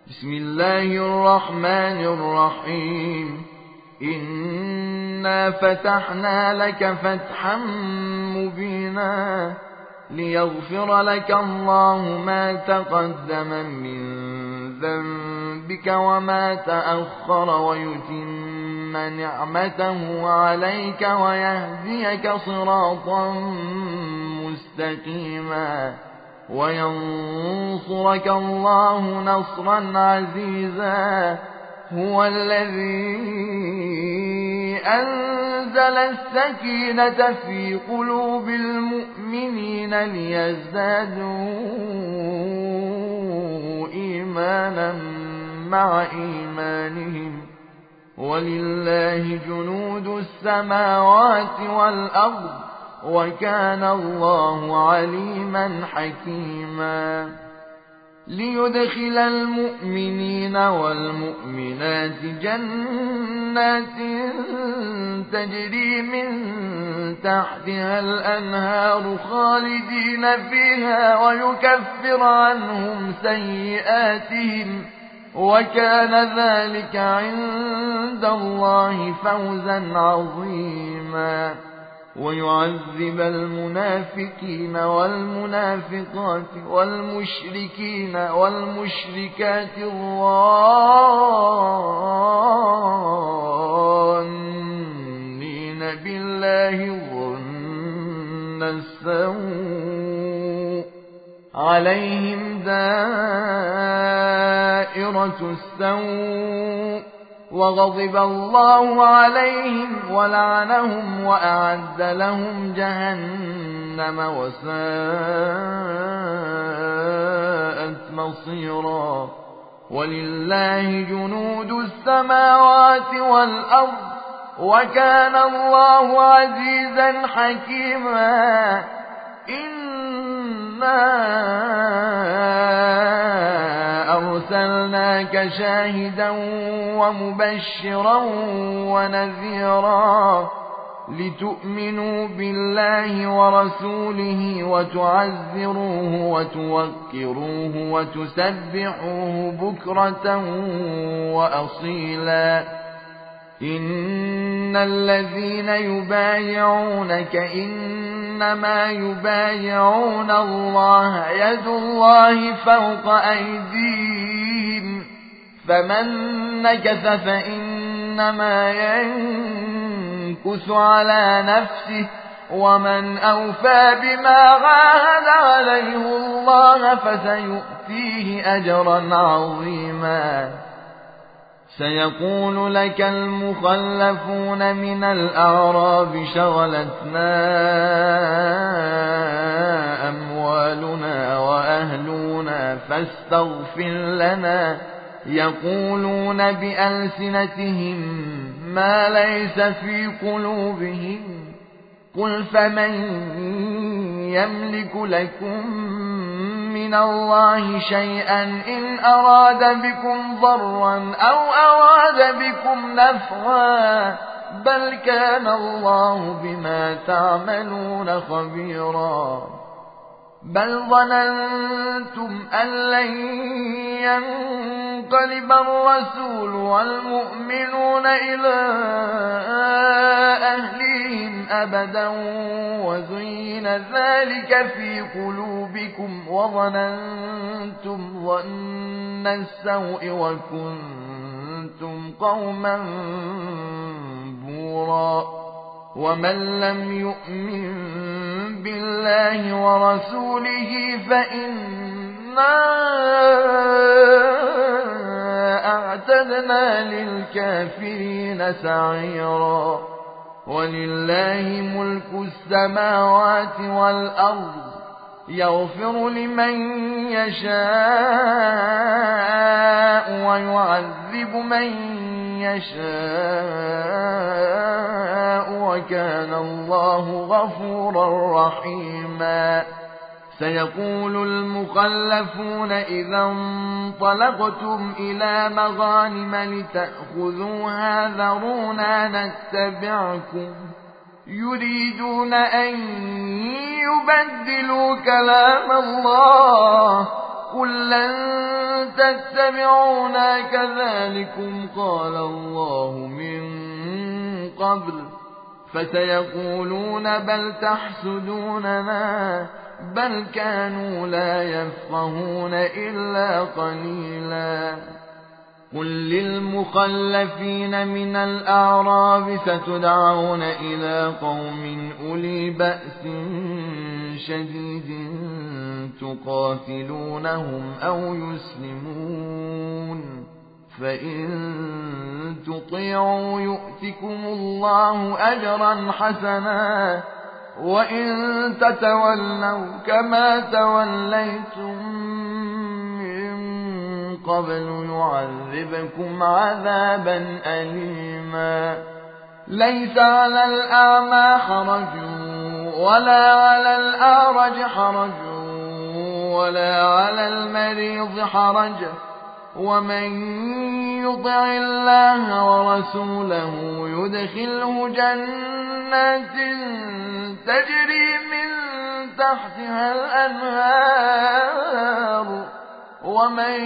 بسم الله الرحمن الرحيم. إنا فتحنا لك فتحا مبينا ليغفر لك الله ما تقدم من ذنبك وما تأخر ويتم نعمته عليك ويهديك صراطا مستقيما وينصرك الله نصرا عزيزا. هو الذي أنزل السكينة في قلوب المؤمنين ليزدادوا إيمانا مع إيمانهم ولله جنود السماوات والأرض وكان الله عليما حكيما. ليدخل المؤمنين والمؤمنات جنات تجري من تحتها الأنهار خالدين فيها ويكفر عنهم سيئاتهم وكان ذلك عند الله فوزا عظيما. ويعذب المنافقين والمنافقات والمشركين والمشركات الظانين بالله ظن السوء عليهم دائرة السوء وغضب الله عليهم ولعنهم وأعد لهم جهنم وساءت مصيرا. ولله جنود السماوات والأرض وكان الله عزيزا حكيما. إنا أرسلناك شاهدا ومبشرا ونذيرا لتؤمنوا بالله ورسوله وتعزروه وتوقروه وتسبحوه بكرة وأصيلا. إن الذين يبايعونك إنما يبايعون الله يد الله فوق أيديهم فمن نكث فإنما ينكث على نفسه ومن أوفى بما عاهد عليه الله فسيؤتيه أجرا عظيما. سيقول لك المخلفون من الأعراب شغلتنا أموالنا وأهلنا فاستغفر لنا يقولون بألسنتهم ما ليس في قلوبهم قل فمن يملك لكم من الله شيئا إن أراد بكم ضرا أو أراد بكم نفعا بل كان الله بما تعملون خبيرا. بل ظننتم أن لن ينقلب الرسول والمؤمنون إلى أهليهم أبدا وزين ذلك في قلوبكم وظننتم ظن السوء وكنتم قوما بورا. ومن لم يؤمن بالله ورسوله فإنا أعتدنا للكافرين سعيرا. ولله ملك السماوات والأرض يغفر لمن يشاء ويعذب من يشاء وكان الله غفورا رحيما. سيقول المخلفون إذا انطلقتم إلى مغانم لتأخذوها ذرونا نتبعكم يريدون أن يبدلوا كلام الله قل لن تتبعونا كذلكم قال الله من قبل فسيقولون بل تحسدوننا بل كانوا لا يفقهون إلا قليلا قل للمخلفين من الأعراب ستدعون إلى قوم أولي بأس شديد تقاتلونهم أو يسلمون فإن تطيعوا يؤتكم الله أجرا حسنا وإن تتولوا كما توليتم من قبل يعذبكم عذابا أليما ليس على الأعمى حرج ولا على الأعرج حرج ولا على المريض حرج ومن يطع الله ورسوله يدخله جنات تجري من تحتها الأنهار ومن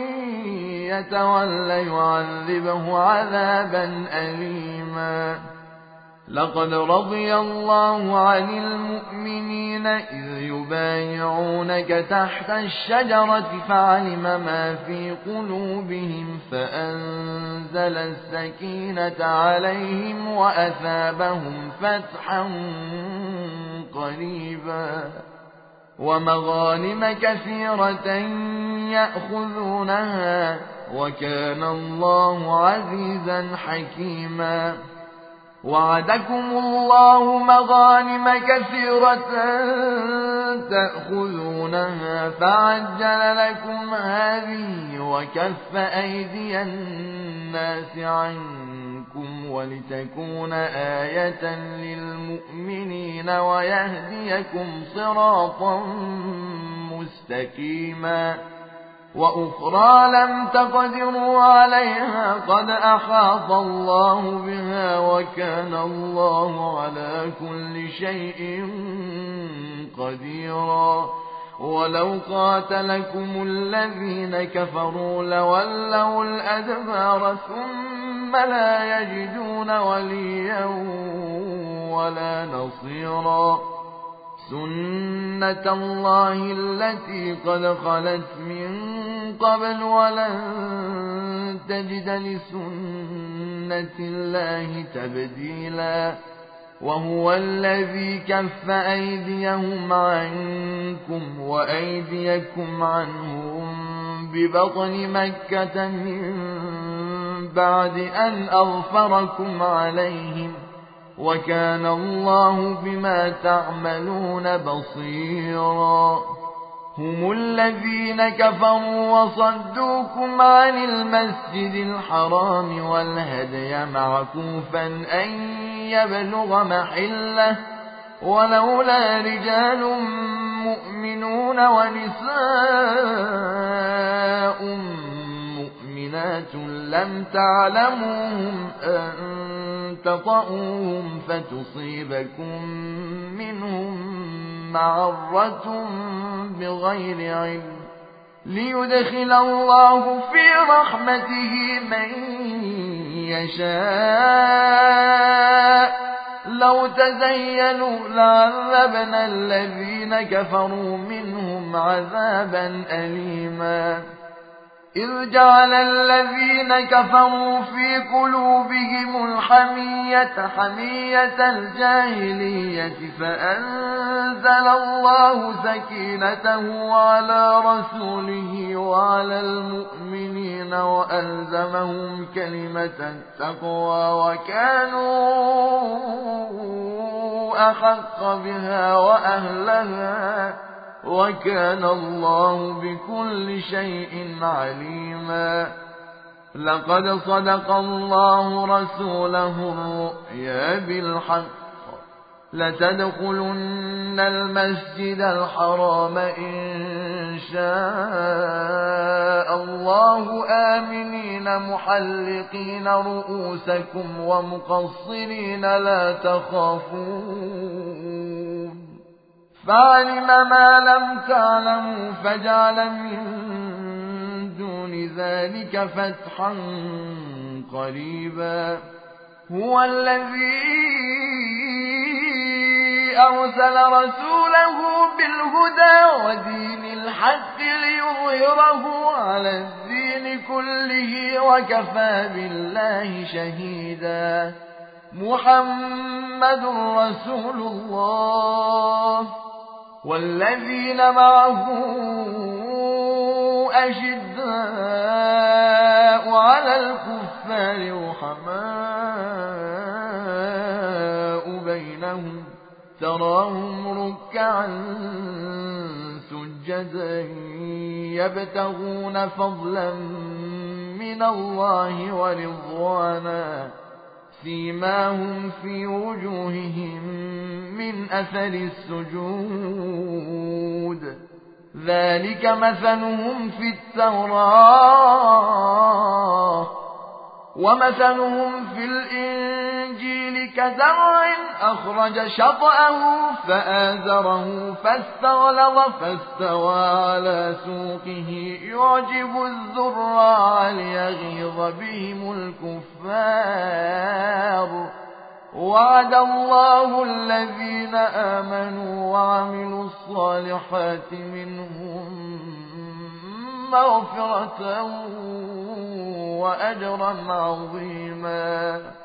يتولى يعذبه عذابا أليما لقد رضي الله عن المؤمنين إذ يبايعونك تحت الشجرة فعلم ما في قلوبهم فأنزل السكينة عليهم وأثابهم فتحا قريبا ومغانم كثيرة يأخذونها وكان الله عزيزا حكيما وعدكم الله مغانم كثيرة تأخذونها فعجل لكم هذه وكف أيدي الناس عنكم ولتكون آية للمؤمنين ويهديكم صراطا مستقيما وأخرى لم تقدروا عليها قد أحاط الله بها وكان الله على كل شيء قديرا ولو قاتلكم الذين كفروا لولوا الأدبار ثم لا يجدون وليا ولا نصيرا سنة الله التي قد خلت من قبل ولن تجد لسنة الله تبديلا وهو الذي كف أيديهم عنكم وأيديكم عنهم ببطن مكة من بعد أن أظفركم عليهم وكان الله بما تعملون بصيرا هم الذين كفروا وصدوكم عن المسجد الحرام والهدي معكوفا أن يبلغ محله ولولا رجال مؤمنون ونساء مؤمنات لم تعلموهم أن تطؤوهم فتصيبكم منهم معرة بغير علم ليدخل الله في رحمته من يشاء لو تزينوا لعذبنا الذين كفروا منهم عذابا أليما إذ جعل الذين كفروا في قلوبهم الحمية حمية الجاهلية فأنزل الله سكينته على رسوله وعلى المؤمنين وألزمهم كلمة التقوى وكانوا أحق بها وأهلها وكان الله بكل شيء عليما لقد صدق الله رسوله الرؤيا بالحق لتدخلن المسجد الحرام إن شاء الله آمنين محلقين رؤوسكم ومقصرين لا تخافون فعلم ما لم تعلموا فجعل من دون ذلك فتحا قريبا هو الذي أرسل رسوله بالهدى ودين الحق ليظهره على الدين كله وكفى بالله شهيدا محمد رسول الله والذين معه أشداء على الكفار رحماء بينهم تراهم ركعا سجدا يبتغون فضلا من الله ورضوانا سيماهم في وجوههم من أثر السجود ذلك مثلهم في التوراة ومثلهم في الإنجيل كزرع أخرج شطأه فآزره فاستغلظ فاستوى على سوقه يعجب الزراع ليغيظ بهم الكفار وعد الله الذين آمنوا وعملوا الصالحات منهم مغفرة وأجرا عظيما